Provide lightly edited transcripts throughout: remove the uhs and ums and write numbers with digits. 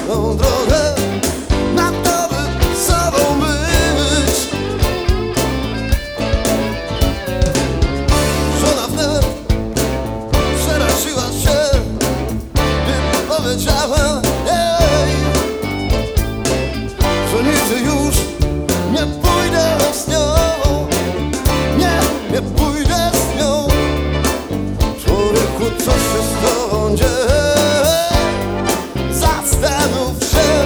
tą drogę na to, by sobą być. Żona wnet przeraziła się, gdy powiedziałem jej, że nigdy już nie pójdę z nią. Nie pójdę z nią. Człowieku, co się z tobą dzieje? Zastanów się.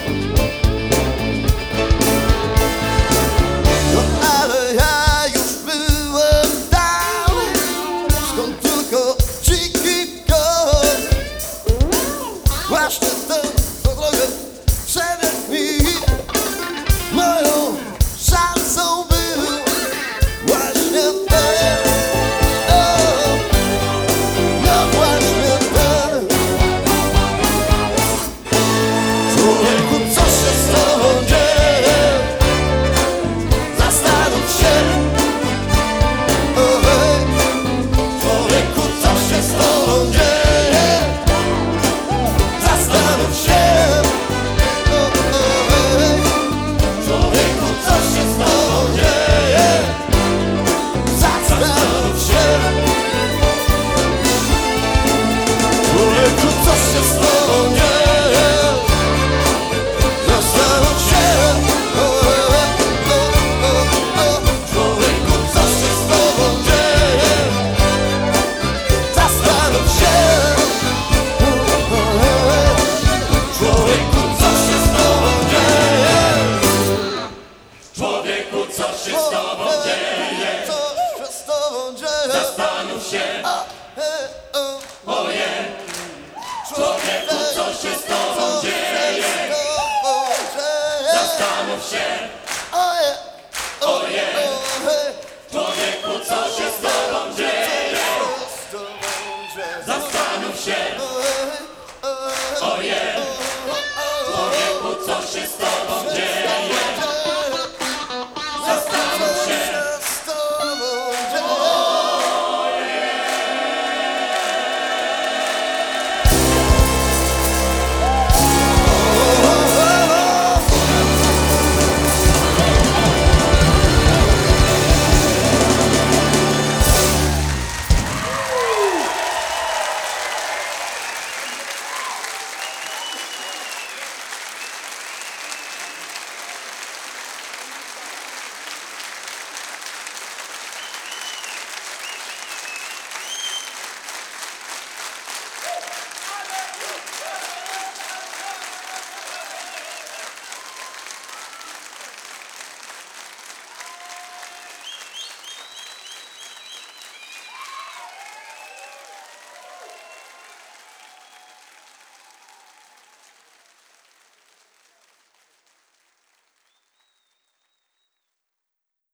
No ale ja już byłem tam, skąd tylko dziki kot. Właśnie tę drogę przebiegł mi. Moją szansą był właśnie ten. No właśnie ten. Człowieku, co się z tobą dzieje? Zastanów się. Człowieku, co się z tobą dzieje? Zastanów się. Człowieku, co się z tobą dzieje? Zastanów się. Człowieku, co się z tobą dzieje? Zastanów się. Człowieku, co się z tobą dzieje? Zastanów się. Człowieku, co się z tobą dzieje? Człowieku, co się z tobą dzieje? Co się z tobą dzieje? Zastanów się, ojej. Człowieku, co się z tobą dzieje? Zastanów się, ojej. Człowieku, co się z tobą dzieje? Zastanów się, ojej. Człowieku, co się z tobą dzieje?